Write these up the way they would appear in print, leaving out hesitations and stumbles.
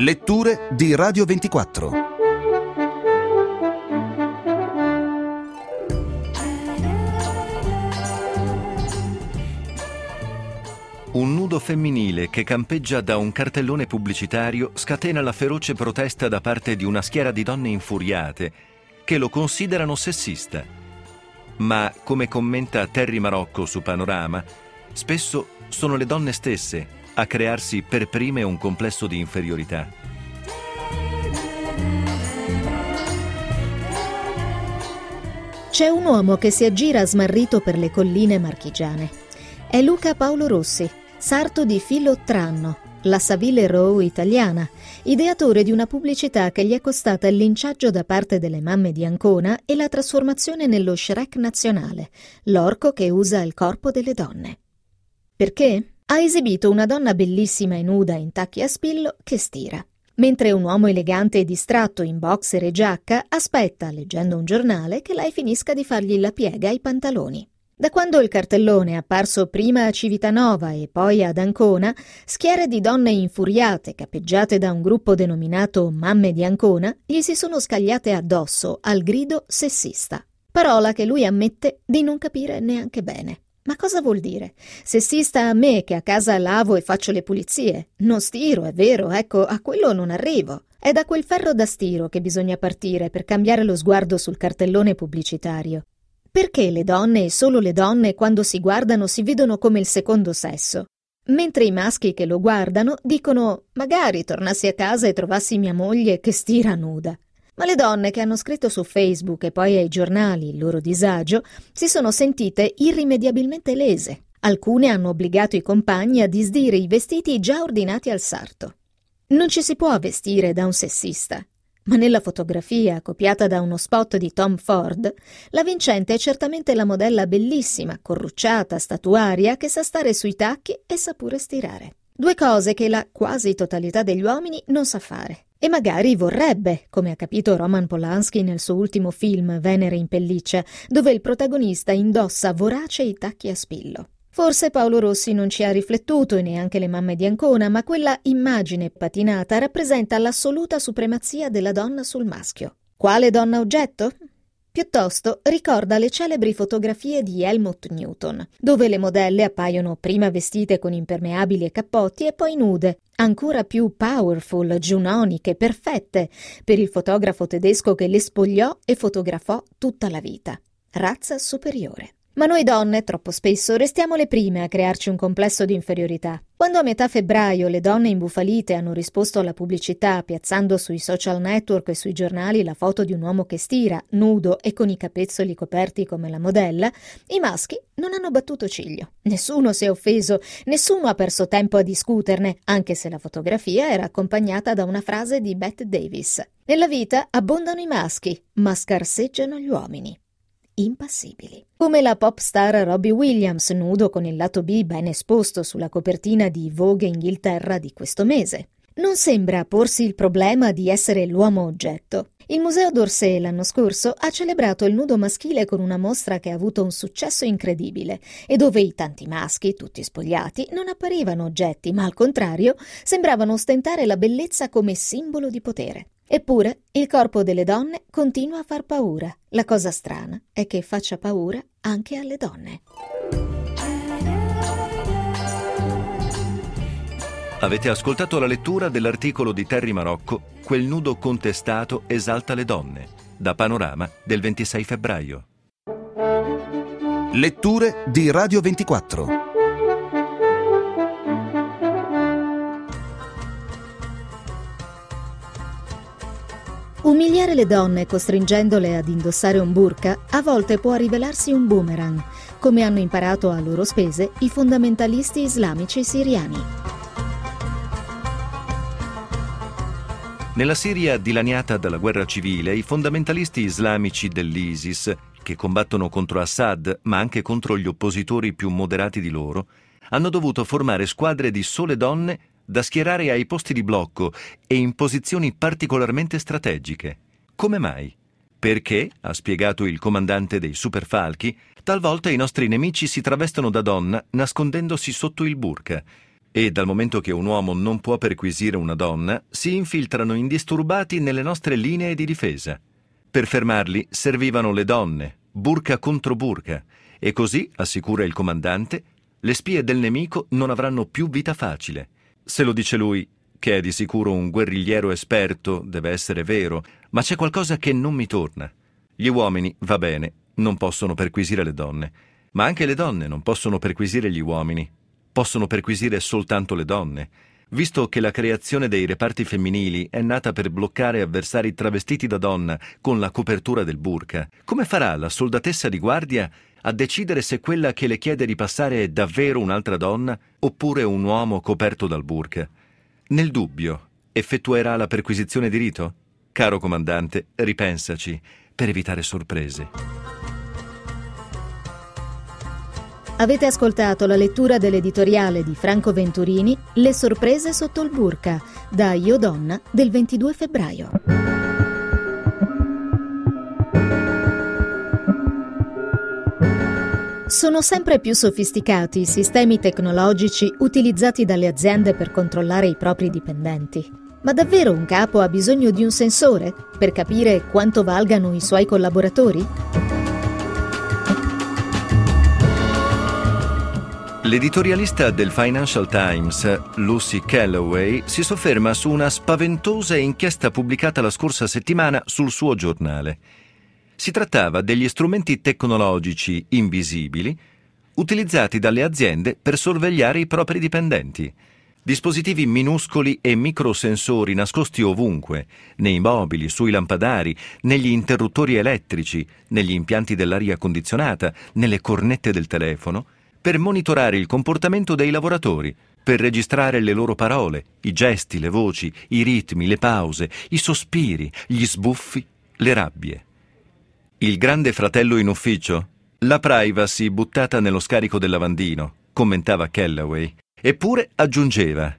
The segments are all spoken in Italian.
Letture di Radio 24. Un nudo femminile che campeggia da un cartellone pubblicitario scatena la feroce protesta da parte di una schiera di donne infuriate che lo considerano sessista. Ma, come commenta Terry Marocco su Panorama, spesso sono le donne stesse a crearsi per prime un complesso di inferiorità. C'è un uomo che si aggira smarrito per le colline marchigiane. È Luca Paolo Rossi, sarto di filo Tranno, la Savile Row italiana, ideatore di una pubblicità che gli è costata il linciaggio da parte delle mamme di Ancona e la trasformazione nello Shrek nazionale, l'orco che usa il corpo delle donne. Perché? Ha esibito una donna bellissima e nuda in tacchi a spillo che stira, mentre un uomo elegante e distratto in boxer e giacca aspetta, leggendo un giornale, che lei finisca di fargli la piega ai pantaloni. Da quando il cartellone è apparso prima a Civitanova e poi ad Ancona, schiere di donne infuriate, capeggiate da un gruppo denominato Mamme di Ancona, gli si sono scagliate addosso al grido sessista. Parola che lui ammette di non capire neanche bene. Ma cosa vuol dire? Sessista a me che a casa lavo e faccio le pulizie. Non stiro, è vero, ecco, a quello non arrivo. È da quel ferro da stiro che bisogna partire per cambiare lo sguardo sul cartellone pubblicitario. Perché le donne e solo le donne quando si guardano si vedono come il secondo sesso? Mentre i maschi che lo guardano dicono «magari tornassi a casa e trovassi mia moglie che stira nuda». Ma le donne che hanno scritto su Facebook e poi ai giornali il loro disagio si sono sentite irrimediabilmente lese. Alcune hanno obbligato i compagni a disdire i vestiti già ordinati al sarto. Non ci si può vestire da un sessista. Ma nella fotografia, copiata da uno spot di Tom Ford, la vincente è certamente la modella bellissima, corrucciata, statuaria, che sa stare sui tacchi e sa pure stirare. Due cose che la quasi totalità degli uomini non sa fare. E magari vorrebbe, come ha capito Roman Polanski nel suo ultimo film Venere in pelliccia, dove il protagonista indossa vorace i tacchi a spillo. Forse Paolo Rossi non ci ha riflettuto e neanche le mamme di Ancona, ma quella immagine patinata rappresenta l'assoluta supremazia della donna sul maschio. Quale donna oggetto? Piuttosto ricorda le celebri fotografie di Helmut Newton, dove le modelle appaiono prima vestite con impermeabili e cappotti e poi nude, ancora più powerful, giunoniche, perfette, per il fotografo tedesco che le spogliò e fotografò tutta la vita. Razza superiore. Ma noi donne, troppo spesso, restiamo le prime a crearci un complesso di inferiorità. Quando a metà febbraio le donne imbufalite hanno risposto alla pubblicità piazzando sui social network e sui giornali la foto di un uomo che stira, nudo e con i capezzoli coperti come la modella, i maschi non hanno battuto ciglio. Nessuno si è offeso, nessuno ha perso tempo a discuterne, anche se la fotografia era accompagnata da una frase di Bette Davis. Nella vita abbondano i maschi, ma scarseggiano gli uomini. Impassibili. Come la pop star Robbie Williams, nudo con il lato B ben esposto sulla copertina di Vogue Inghilterra di questo mese. Non sembra porsi il problema di essere l'uomo oggetto. Il Museo d'Orsay l'anno scorso ha celebrato il nudo maschile con una mostra che ha avuto un successo incredibile e dove i tanti maschi, tutti spogliati, non apparivano oggetti, ma al contrario sembravano ostentare la bellezza come simbolo di potere. Eppure il corpo delle donne continua a far paura. La cosa strana è che faccia paura anche alle donne. Avete ascoltato la lettura dell'articolo di Terry Marocco «Quel nudo contestato esalta le donne», da Panorama del 26 febbraio. Letture di Radio 24. Umiliare le donne costringendole ad indossare un burqa a volte può rivelarsi un boomerang, come hanno imparato a loro spese i fondamentalisti islamici siriani. Nella Siria dilaniata dalla guerra civile, i fondamentalisti islamici dell'ISIS, che combattono contro Assad ma anche contro gli oppositori più moderati di loro, hanno dovuto formare squadre di sole donne da schierare ai posti di blocco e in posizioni particolarmente strategiche. Come mai? Perché, ha spiegato il comandante dei Superfalchi, talvolta i nostri nemici si travestono da donna nascondendosi sotto il burqa. E dal momento che un uomo non può perquisire una donna, si infiltrano indisturbati nelle nostre linee di difesa. Per fermarli servivano le donne, burka contro burka, e così, assicura il comandante, le spie del nemico non avranno più vita facile. Se lo dice lui, che è di sicuro un guerrigliero esperto, deve essere vero, ma c'è qualcosa che non mi torna. Gli uomini, va bene, non possono perquisire le donne, ma anche le donne non possono perquisire gli uomini. Possono perquisire soltanto le donne, visto che la creazione dei reparti femminili è nata per bloccare avversari travestiti da donna con la copertura del burka. Come farà la soldatessa di guardia a decidere se quella che le chiede di passare è davvero un'altra donna oppure un uomo coperto dal burka? Nel dubbio, effettuerà la perquisizione di rito? Caro comandante, ripensaci, per evitare sorprese. Avete ascoltato la lettura dell'editoriale di Franco Venturini, Le sorprese sotto il burka, da Io Donna del 22 febbraio. Sono sempre più sofisticati i sistemi tecnologici utilizzati dalle aziende per controllare i propri dipendenti. Ma davvero un capo ha bisogno di un sensore per capire quanto valgano i suoi collaboratori? L'editorialista del Financial Times, Lucy Calloway, si sofferma su una spaventosa inchiesta pubblicata la scorsa settimana sul suo giornale. Si trattava degli strumenti tecnologici invisibili utilizzati dalle aziende per sorvegliare i propri dipendenti. Dispositivi minuscoli e microsensori nascosti ovunque, nei mobili, sui lampadari, negli interruttori elettrici, negli impianti dell'aria condizionata, nelle cornette del telefono, per monitorare il comportamento dei lavoratori, per registrare le loro parole, i gesti, le voci, i ritmi, le pause, i sospiri, gli sbuffi, le rabbie. Il grande fratello in ufficio? La privacy buttata nello scarico del lavandino, commentava Calloway. Eppure aggiungeva,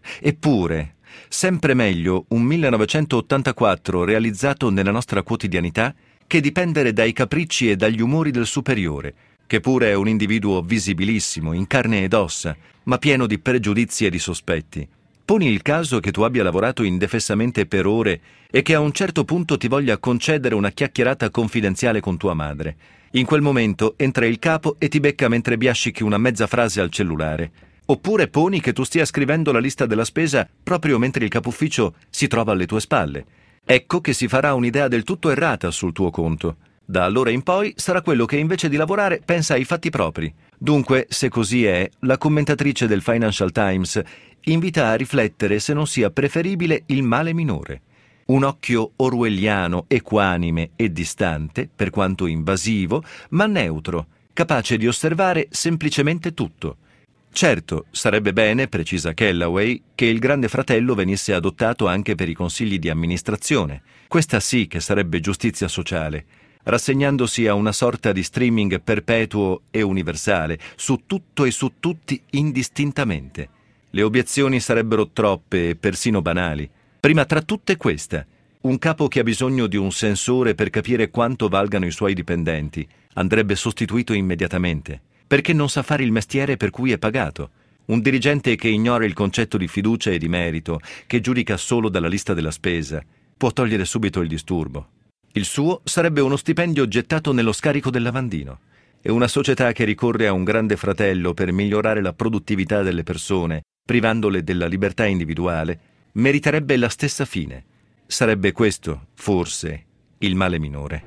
sempre meglio un 1984 realizzato nella nostra quotidianità che dipendere dai capricci e dagli umori del superiore, che pure è un individuo visibilissimo, in carne ed ossa, ma pieno di pregiudizi e di sospetti. Poni il caso che tu abbia lavorato indefessamente per ore e che a un certo punto ti voglia concedere una chiacchierata confidenziale con tua madre. In quel momento entra il capo e ti becca mentre biascichi una mezza frase al cellulare. Oppure poni che tu stia scrivendo la lista della spesa proprio mentre il capufficio si trova alle tue spalle. Ecco che si farà un'idea del tutto errata sul tuo conto. Da allora in poi sarà quello che invece di lavorare pensa ai fatti propri. Dunque, se così è, la commentatrice del Financial Times invita a riflettere se non sia preferibile il male minore. Un occhio orwelliano, equanime e distante, per quanto invasivo, ma neutro, capace di osservare semplicemente tutto. Certo, sarebbe bene, precisa Calloway, che il Grande Fratello venisse adottato anche per i consigli di amministrazione. Questa sì che sarebbe giustizia sociale, rassegnandosi a una sorta di streaming perpetuo e universale, su tutto e su tutti indistintamente. Le obiezioni sarebbero troppe e persino banali. Prima tra tutte questa: un capo che ha bisogno di un sensore per capire quanto valgano i suoi dipendenti andrebbe sostituito immediatamente, perché non sa fare il mestiere per cui è pagato. Un dirigente che ignora il concetto di fiducia e di merito, che giudica solo dalla lista della spesa, può togliere subito il disturbo. Il suo sarebbe uno stipendio gettato nello scarico del lavandino, e una società che ricorre a un grande fratello per migliorare la produttività delle persone, privandole della libertà individuale, meriterebbe la stessa fine. Sarebbe questo, forse, il male minore.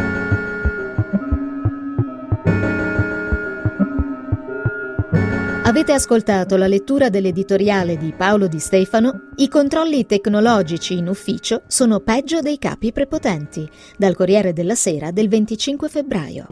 Avete ascoltato la lettura dell'editoriale di Paolo Di Stefano, I controlli tecnologici in ufficio sono peggio dei capi prepotenti, dal Corriere della Sera del 25 febbraio.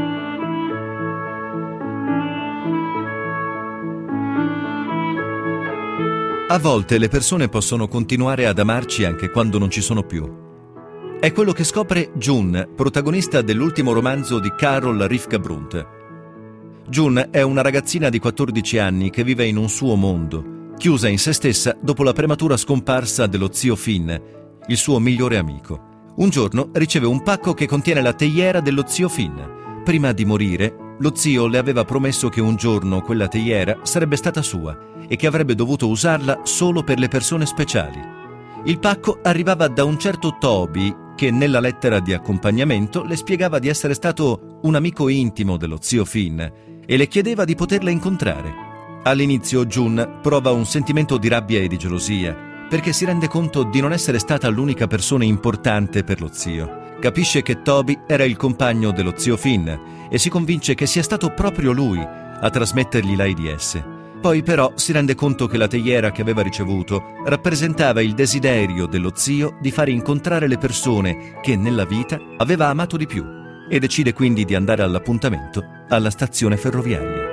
A volte le persone possono continuare ad amarci anche quando non ci sono più. È quello che scopre June, protagonista dell'ultimo romanzo di Carol Rivka Brunt. June è una ragazzina di 14 anni che vive in un suo mondo, chiusa in se stessa dopo la prematura scomparsa dello zio Finn, il suo migliore amico. Un giorno riceve un pacco che contiene la teiera dello zio Finn. Prima di morire, Lo zio le aveva promesso che un giorno quella teiera sarebbe stata sua e che avrebbe dovuto usarla solo per le persone speciali. Il pacco arrivava da un certo Toby che nella lettera di accompagnamento le spiegava di essere stato un amico intimo dello zio Finn e le chiedeva di poterla incontrare. All'inizio June prova un sentimento di rabbia e di gelosia perché si rende conto di non essere stata l'unica persona importante per lo zio. Capisce che Toby era il compagno dello zio Finn e si convince che sia stato proprio lui a trasmettergli l'AIDS. Poi però si rende conto che la teiera che aveva ricevuto rappresentava il desiderio dello zio di fare incontrare le persone che nella vita aveva amato di più e decide quindi di andare all'appuntamento alla stazione ferroviaria.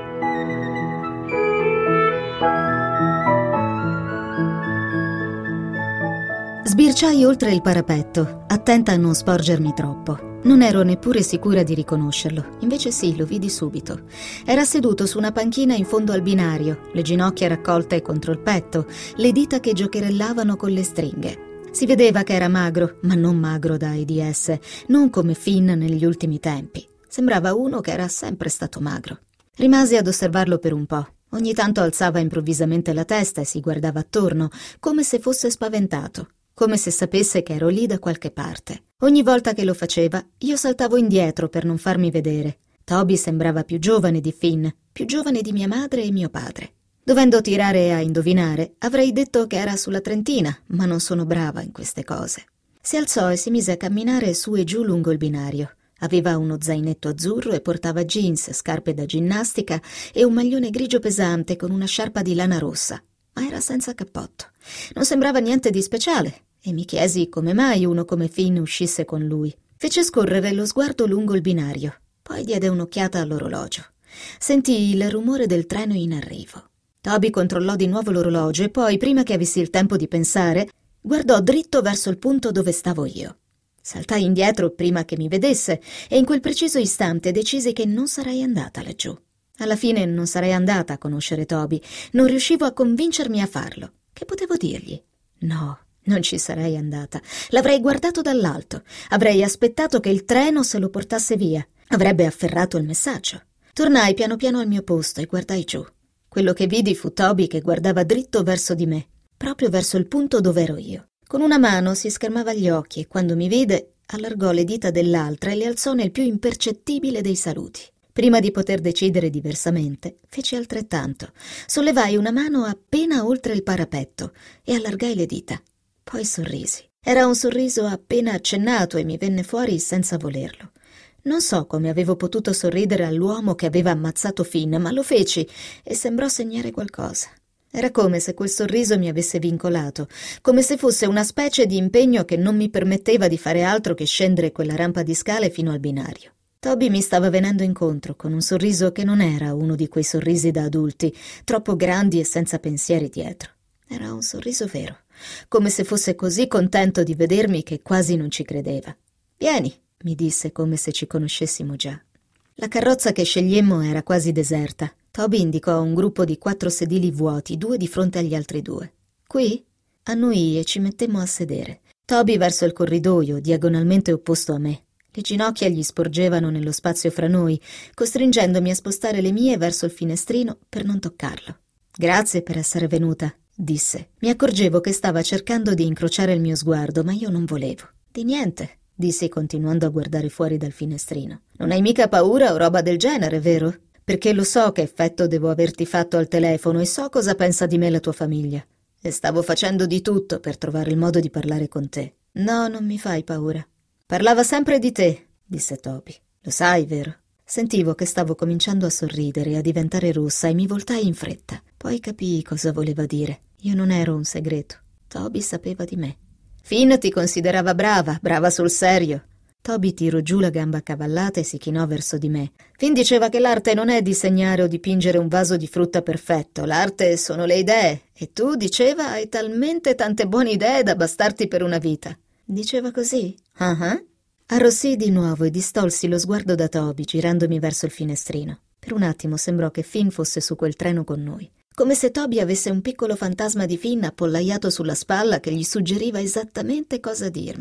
Sbirciai oltre il parapetto, attenta a non sporgermi troppo. Non ero neppure sicura di riconoscerlo, invece sì, lo vidi subito. Era seduto su una panchina in fondo al binario, le ginocchia raccolte contro il petto, le dita che giocherellavano con le stringhe. Si vedeva che era magro, ma non magro da AIDS, non come Finn negli ultimi tempi. Sembrava uno che era sempre stato magro. Rimasi ad osservarlo per un po'. Ogni tanto alzava improvvisamente la testa e si guardava attorno, come se fosse spaventato, come se sapesse che ero lì da qualche parte. Ogni volta che lo faceva, io saltavo indietro per non farmi vedere. Toby sembrava più giovane di Finn, più giovane di mia madre e mio padre. Dovendo tirare a indovinare, avrei detto che era sulla trentina, ma non sono brava in queste cose. Si alzò e si mise a camminare su e giù lungo il binario. Aveva uno zainetto azzurro e portava jeans, scarpe da ginnastica e un maglione grigio pesante con una sciarpa di lana rossa, ma era senza cappotto. Non sembrava niente di speciale e mi chiesi come mai uno come Finn uscisse con lui. Fece scorrere lo sguardo lungo il binario, poi diede un'occhiata all'orologio. Sentii il rumore del treno in arrivo. Toby controllò di nuovo l'orologio e poi, prima che avessi il tempo di pensare, guardò dritto verso il punto dove stavo io. Saltai indietro prima che mi vedesse e in quel preciso istante decisi che non sarei andata laggiù. Alla fine non sarei andata a conoscere Toby, non riuscivo a convincermi a farlo. Che potevo dirgli? No, non ci sarei andata. L'avrei guardato dall'alto, avrei aspettato che il treno se lo portasse via, avrebbe afferrato il messaggio. Tornai piano piano al mio posto e guardai giù. Quello che vidi fu Toby che guardava dritto verso di me, proprio verso il punto dove ero io. Con una mano si schermava gli occhi e quando mi vide allargò le dita dell'altra e le alzò nel più impercettibile dei saluti. Prima di poter decidere diversamente, feci altrettanto. Sollevai una mano appena oltre il parapetto e allargai le dita. Poi sorrisi. Era un sorriso appena accennato e mi venne fuori senza volerlo. Non so come avevo potuto sorridere all'uomo che aveva ammazzato Finn, ma lo feci e sembrò segnare qualcosa. Era come se quel sorriso mi avesse vincolato, come se fosse una specie di impegno che non mi permetteva di fare altro che scendere quella rampa di scale fino al binario. Toby mi stava venendo incontro con un sorriso che non era uno di quei sorrisi da adulti, troppo grandi e senza pensieri dietro. Era un sorriso vero, come se fosse così contento di vedermi che quasi non ci credeva. «Vieni», mi disse come se ci conoscessimo già. La carrozza che scegliemmo era quasi deserta. Toby indicò un gruppo di 4 sedili vuoti, 2 di fronte agli altri 2. «Qui?» Annuii e ci mettemmo a sedere. Toby verso il corridoio, diagonalmente opposto a me. Le ginocchia gli sporgevano nello spazio fra noi, costringendomi a spostare le mie verso il finestrino per non toccarlo. «Grazie per essere venuta», disse. Mi accorgevo che stava cercando di incrociare il mio sguardo, ma io non volevo. «Di niente», dissi continuando a guardare fuori dal finestrino. «Non hai mica paura o roba del genere, vero? Perché lo so che effetto devo averti fatto al telefono e so cosa pensa di me la tua famiglia. E stavo facendo di tutto per trovare il modo di parlare con te». «No, non mi fai paura». «Parlava sempre di te», disse Toby. «Lo sai, vero?» Sentivo che stavo cominciando a sorridere e a diventare rossa e mi voltai in fretta. Poi capii cosa voleva dire. Io non ero un segreto. Toby sapeva di me. «Finn ti considerava brava sul serio». Toby tirò giù la gamba accavallata e si chinò verso di me. «Finn diceva che l'arte non è disegnare o dipingere un vaso di frutta perfetto. L'arte sono le idee. E tu, diceva, hai talmente tante buone idee da bastarti per una vita». Diceva così? Uh-huh. Arrossii di nuovo e distolsi lo sguardo da Toby, girandomi verso il finestrino. Per un attimo sembrò che Finn fosse su quel treno con noi. Come se Toby avesse un piccolo fantasma di Finn appollaiato sulla spalla che gli suggeriva esattamente cosa dirmi.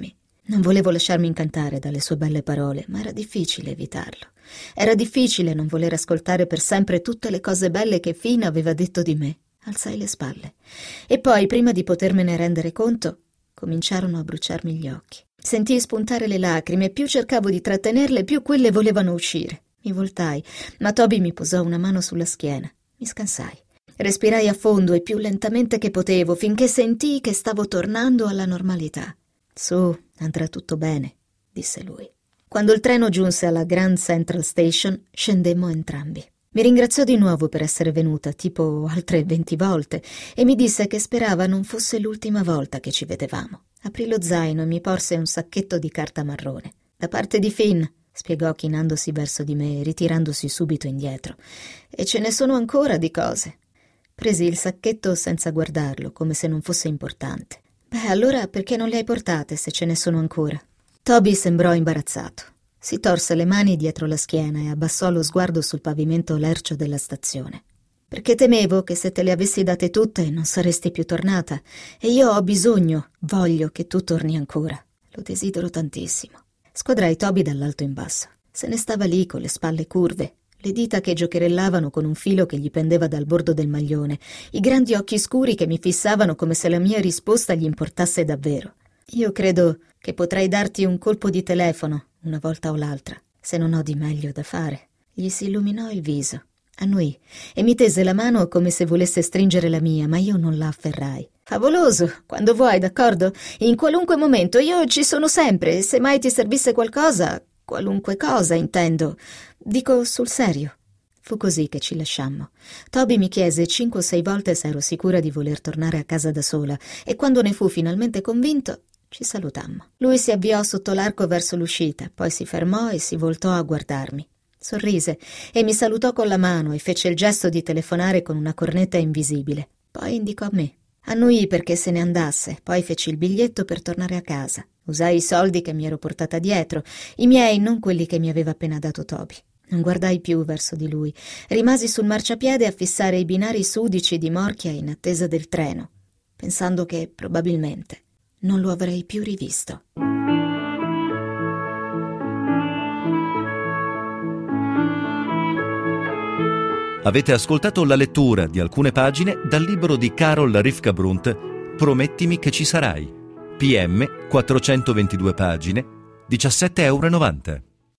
Non volevo lasciarmi incantare dalle sue belle parole, ma era difficile evitarlo. Era difficile non voler ascoltare per sempre tutte le cose belle che Finn aveva detto di me. Alzai le spalle. E poi, prima di potermene rendere conto, cominciarono a bruciarmi gli occhi. Sentii spuntare le lacrime e più cercavo di trattenerle, più quelle volevano uscire. Mi voltai, ma Toby mi posò una mano sulla schiena. Mi scansai. Respirai a fondo e più lentamente che potevo, finché sentii che stavo tornando alla normalità. «Su, andrà tutto bene», disse lui. Quando il treno giunse alla Grand Central Station, scendemmo entrambi. Mi ringraziò di nuovo per essere venuta, tipo altre 20 volte, e mi disse che sperava non fosse l'ultima volta che ci vedevamo. Aprì lo zaino e mi porse un sacchetto di carta marrone. «Da parte di Finn», spiegò chinandosi verso di me e ritirandosi subito indietro. «E ce ne sono ancora di cose». Presi il sacchetto senza guardarlo, come se non fosse importante. «Beh, allora perché non le hai portate se ce ne sono ancora?» Toby sembrò imbarazzato. Si torse le mani dietro la schiena e abbassò lo sguardo sul pavimento lercio della stazione. «Perché temevo che se te le avessi date tutte non saresti più tornata, e io ho bisogno, voglio che tu torni ancora. Lo desidero tantissimo». Squadrai Toby dall'alto in basso. Se ne stava lì con le spalle curve, le dita che giocherellavano con un filo che gli pendeva dal bordo del maglione, i grandi occhi scuri che mi fissavano come se la mia risposta gli importasse davvero. «Io credo che potrei darti un colpo di telefono, una volta o l'altra, se non ho di meglio da fare». Gli si illuminò il viso, annui, e mi tese la mano come se volesse stringere la mia, ma io non la afferrai. «Favoloso, quando vuoi, d'accordo? In qualunque momento, io ci sono sempre, se mai ti servisse qualcosa, qualunque cosa, intendo. Dico sul serio». Fu così che ci lasciammo. Toby mi chiese 5 o 6 volte se ero sicura di voler tornare a casa da sola, e quando ne fu finalmente convinto, ci salutammo. Lui si avviò sotto l'arco verso l'uscita, poi si fermò e si voltò a guardarmi. Sorrise e mi salutò con la mano e fece il gesto di telefonare con una cornetta invisibile. Poi indicò a me. Annui perché se ne andasse, poi feci il biglietto per tornare a casa. Usai i soldi che mi ero portata dietro, i miei, non quelli che mi aveva appena dato Toby. Non guardai più verso di lui. Rimasi sul marciapiede a fissare i binari sudici di morchia in attesa del treno, pensando che probabilmente non lo avrei più rivisto. Avete ascoltato la lettura di alcune pagine dal libro di Carol Rivka Brunt, Promettimi che ci sarai. PM, 422 pagine, €17,90.